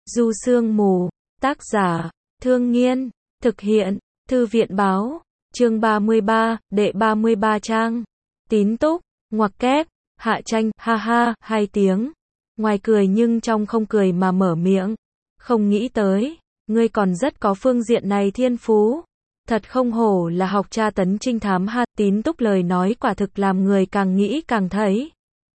Du Sương Mù, tác giả, Thương Nghiên, thực hiện, Thư viện báo, chương 33, đệ 33 trang. Tín túc, ngoặc kép, hạ tranh, ha ha, 2 tiếng. Ngoài cười nhưng trong không cười mà mở miệng. Không nghĩ tới, ngươi còn rất có phương diện này thiên phú. Thật không hổ là học tra tấn trinh thám ha. Tín túc lời nói quả thực làm người càng nghĩ càng thấy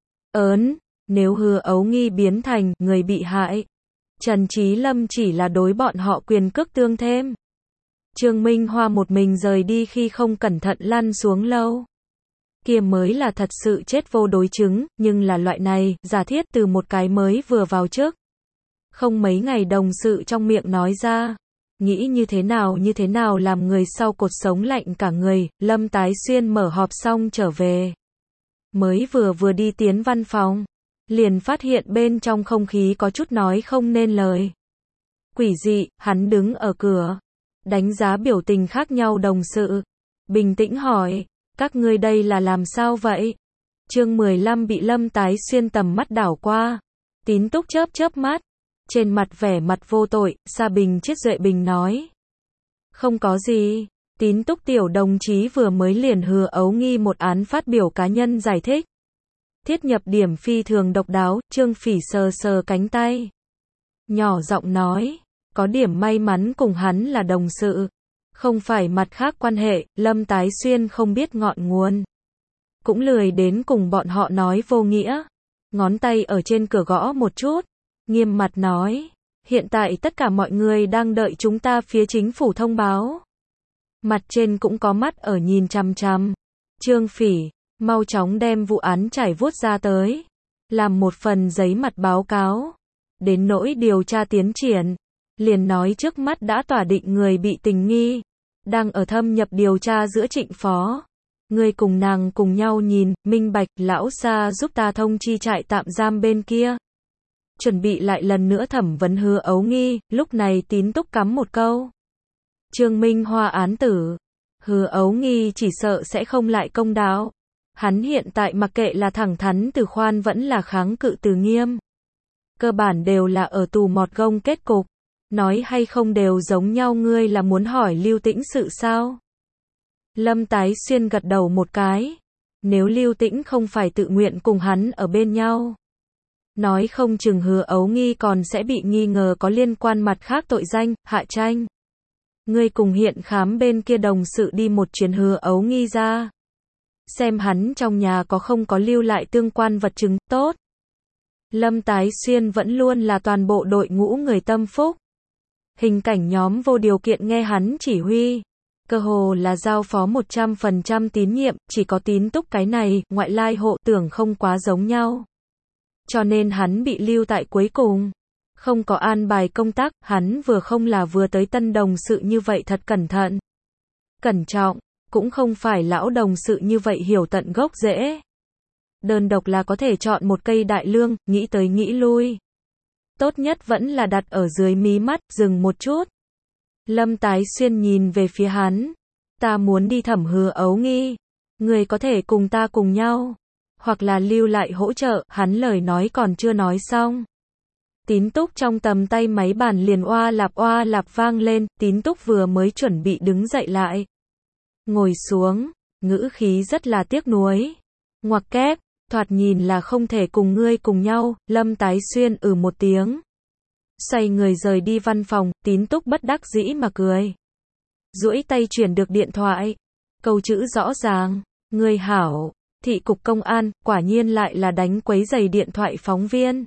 ớn. Nếu Hứa Ấu Nghi biến thành người bị hại, Trần Chí Lâm chỉ là đối bọn họ quyền cước tương thêm. Trương Minh Hoa một mình rời đi khi không cẩn thận lăn xuống lâu. Kia mới là thật sự chết vô đối chứng, nhưng là loại này, giả thiết từ một cái mới vừa vào chức. Không mấy ngày đồng sự trong miệng nói ra. Nghĩ như thế nào làm người sau cột sống lạnh cả người. Lâm Tái Xuyên mở họp xong trở về. Mới vừa đi tiến văn phòng, liền phát hiện bên trong không khí có chút nói không nên lời. Quỷ dị, hắn đứng ở cửa, đánh giá biểu tình khác nhau đồng sự, bình tĩnh hỏi, các ngươi đây là làm sao vậy? Chương 15 bị Lâm Tái Xuyên tầm mắt đảo qua. Tín túc chớp mắt, trên mặt vẻ mặt vô tội. Sa Bình Chiết Duệ Bình nói, không có gì. Tín túc tiểu đồng chí vừa mới liền Hứa Ấu Nghi một án phát biểu cá nhân giải thích. Thiết nhập điểm phi thường độc đáo. Trương Phỉ sờ cánh tay, nhỏ giọng nói, có điểm may mắn cùng hắn là đồng sự, không phải mặt khác quan hệ. Lâm Tái Xuyên không biết ngọn nguồn, cũng lười đến cùng bọn họ nói vô nghĩa. Ngón tay ở trên cửa gõ một chút, nghiêm mặt nói, hiện tại tất cả mọi người đang đợi chúng ta phía chính phủ thông báo. Mặt trên cũng có mắt ở nhìn chằm chằm. Trương Phỉ, mau chóng đem vụ án trải vuốt ra tới, làm một phần giấy mặt báo cáo. Đến nỗi điều tra tiến triển, liền nói trước mắt đã tỏa định người bị tình nghi, đang ở thâm nhập điều tra giữa Trịnh Phó. Ngươi cùng nàng cùng nhau nhìn, minh bạch. Lão Sa giúp ta thông chi trại tạm giam bên kia, chuẩn bị lại lần nữa thẩm vấn Hứa Ấu Nghi. Lúc này Tín túc cắm một câu, Trương Minh Hoa án tử, Hứa Ấu Nghi chỉ sợ sẽ không lại công đạo. Hắn hiện tại mặc kệ là thẳng thắn từ khoan vẫn là kháng cự từ nghiêm, cơ bản đều là ở tù mọt gông kết cục. Nói hay không đều giống nhau. Ngươi là muốn hỏi Lưu Tĩnh sự sao? Lâm Tái Xuyên gật đầu một cái. Nếu Lưu Tĩnh không phải tự nguyện cùng hắn ở bên nhau, nói không chừng Hứa Ấu Nghi còn sẽ bị nghi ngờ có liên quan mặt khác tội danh. Hạ tranh, ngươi cùng hiện khám bên kia đồng sự đi một chuyến Hứa Ấu Nghi ra, xem hắn trong nhà có không có lưu lại tương quan vật chứng. Tốt. Lâm Tái Xuyên vẫn luôn là toàn bộ đội ngũ người tâm phúc. Hình cảnh nhóm vô điều kiện nghe hắn chỉ huy, cơ hồ là giao phó 100% tín nhiệm. Chỉ có Tín túc cái này ngoại lai hộ tưởng không quá giống nhau, cho nên hắn bị lưu tại cuối cùng, không có an bài công tác. Hắn vừa không là vừa tới tân đồng sự như vậy thật cẩn thận, cẩn trọng, cũng không phải lão đồng sự như vậy hiểu tận gốc rễ. Đơn độc là có thể chọn một cây đại lương, nghĩ tới nghĩ lui, tốt nhất vẫn là đặt ở dưới mí mắt. Dừng một chút, Lâm Tái Xuyên nhìn về phía hắn, ta muốn đi thẩm Hứa Ấu Nghi, người có thể cùng ta cùng nhau, hoặc là lưu lại hỗ trợ. Hắn lời nói còn chưa nói xong, Tín túc trong tầm tay máy bàn liền oa lạp vang lên. Tín túc vừa mới chuẩn bị đứng dậy lại, ngồi xuống, ngữ khí rất là tiếc nuối, ngoặc kép, thoạt nhìn là không thể cùng ngươi cùng nhau. Lâm Tái Xuyên một tiếng, xoay người rời đi văn phòng. Tín túc bất đắc dĩ mà cười, duỗi tay chuyển được điện thoại, câu chữ rõ ràng, ngươi hảo. Thị cục công an, quả nhiên lại là đánh quấy giày điện thoại phóng viên.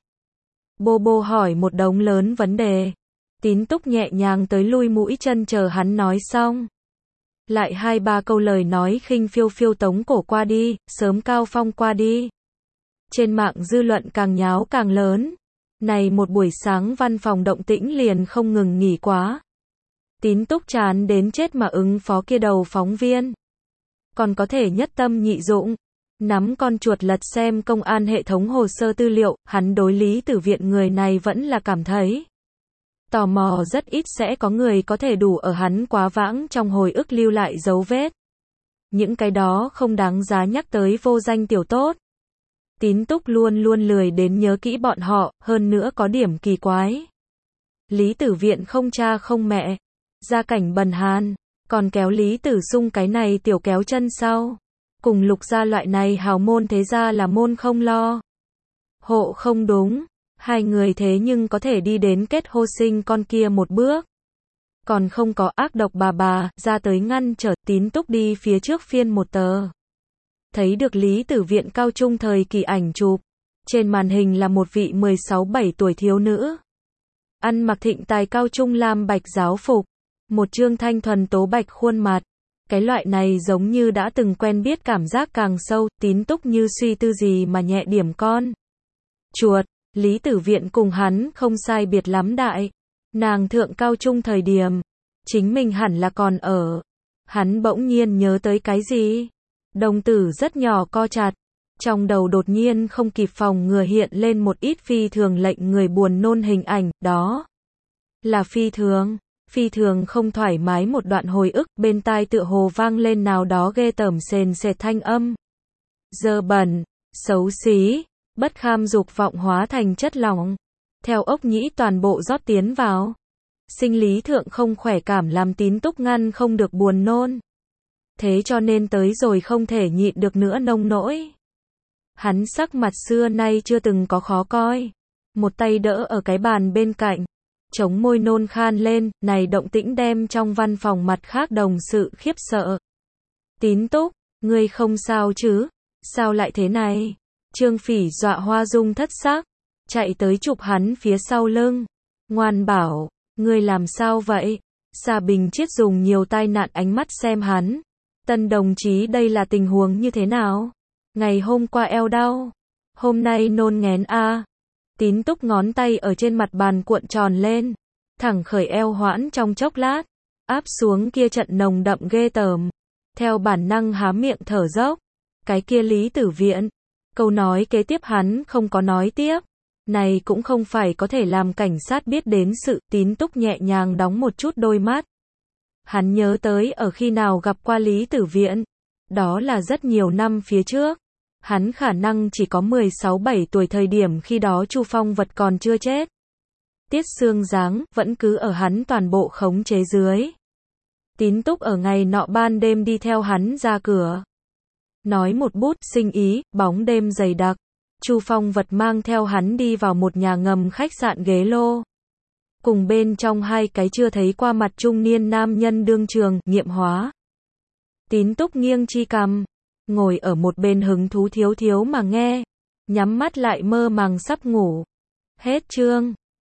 Bô hỏi một đống lớn vấn đề. Tín túc nhẹ nhàng tới lui mũi chân chờ hắn nói xong, lại 2-3 câu lời nói khinh phiêu tống cổ qua đi, sớm cao phong qua đi. Trên mạng dư luận càng nháo càng lớn. Này một buổi sáng văn phòng động tĩnh liền không ngừng nghỉ quá. Tín túc chán đến chết mà ứng phó kia đầu phóng viên, còn có thể nhất tâm nhị dụng, nắm con chuột lật xem công an hệ thống hồ sơ tư liệu. Hắn đối Lý Tử Viện người này vẫn là cảm thấy tò mò. Rất ít sẽ có người có thể đủ ở hắn quá vãng trong hồi ức lưu lại dấu vết. Những cái đó không đáng giá nhắc tới vô danh tiểu tốt, Tín túc luôn lười đến nhớ kỹ bọn họ. Hơn nữa có điểm kỳ quái, Lý Tử Viện không cha không mẹ, gia cảnh bần hàn, còn kéo Lý Tử Sung cái này tiểu kéo chân sau. Cùng Lục gia loại này hào môn thế gia là môn không lo. Hộ không đúng, hai người thế nhưng có thể đi đến kết hôn sinh con kia một bước. Còn không có ác độc bà ra tới ngăn trở Tín Túc đi phía trước phiên một tờ. Thấy được Lý Tử Viện cao trung thời kỳ ảnh chụp. Trên màn hình là một vị 16-17 tuổi thiếu nữ. Ăn mặc thịnh tài cao trung lam bạch giáo phục. Một trương thanh thuần tố bạch khuôn mặt. Cái loại này giống như đã từng quen biết cảm giác càng sâu, Tín Túc như suy tư gì mà nhẹ điểm con. Chuột, Lý Tử Viện cùng hắn không sai biệt lắm đại. Nàng thượng cao trung thời điểm. Chính mình hẳn là còn ở. Hắn bỗng nhiên nhớ tới cái gì? Đồng tử rất nhỏ co chặt. Trong đầu đột nhiên không kịp phòng ngừa hiện lên một ít phi thường lệnh người buồn nôn hình ảnh, đó là phi thường không thoải mái một đoạn hồi ức, bên tai tựa hồ vang lên nào đó ghê tởm sền sệt thanh âm. Dơ bẩn, xấu xí, bất kham dục vọng hóa thành chất lỏng. Theo ốc nhĩ toàn bộ rót tiến vào. Sinh lý thượng không khỏe cảm làm Tín Túc ngăn không được buồn nôn. Thế cho nên tới rồi không thể nhịn được nữa nông nỗi. Hắn sắc mặt xưa nay chưa từng có khó coi. Một tay đỡ ở cái bàn bên cạnh. Chống môi nôn khan lên, này động tĩnh đem trong văn phòng mặt khác đồng sự khiếp sợ. Tín Túc, ngươi không sao chứ? Sao lại thế này? Trương Phỉ dọa hoa dung thất sắc. Chạy tới chụp hắn phía sau lưng. Ngoan bảo, ngươi làm sao vậy? Xà Bình Chiết dùng nhiều tai nạn ánh mắt xem hắn. Tân đồng chí đây là tình huống như thế nào? Ngày hôm qua eo đau, hôm nay nôn nghén a. Tín Túc ngón tay ở trên mặt bàn cuộn tròn lên, thẳng khởi eo hoãn trong chốc lát, áp xuống kia trận nồng đậm ghê tởm. Theo bản năng há miệng thở dốc. Cái kia Lý Tử Viện, câu nói kế tiếp hắn không có nói tiếp. Này cũng không phải có thể làm cảnh sát biết đến sự. Tín Túc nhẹ nhàng đóng một chút đôi mắt. Hắn nhớ tới ở khi nào gặp qua Lý Tử Viện. Đó là rất nhiều năm phía trước. Hắn khả năng chỉ có 16-17 tuổi thời điểm khi đó Chu Phong Vật còn chưa chết. Tiết Sương Giáng vẫn cứ ở hắn toàn bộ khống chế dưới. Tín Túc ở ngày nọ ban đêm đi theo hắn ra cửa. Nói một bút sinh ý, bóng đêm dày đặc. Chu Phong Vật mang theo hắn đi vào một nhà ngầm khách sạn ghế lô. Cùng bên trong hai cái chưa thấy qua mặt trung niên nam nhân đương trường, nghiệm hóa. Tín Túc nghiêng chi cằm, ngồi ở một bên hứng thú thiếu thiếu mà nghe, nhắm mắt lại mơ màng sắp ngủ. Hết chương.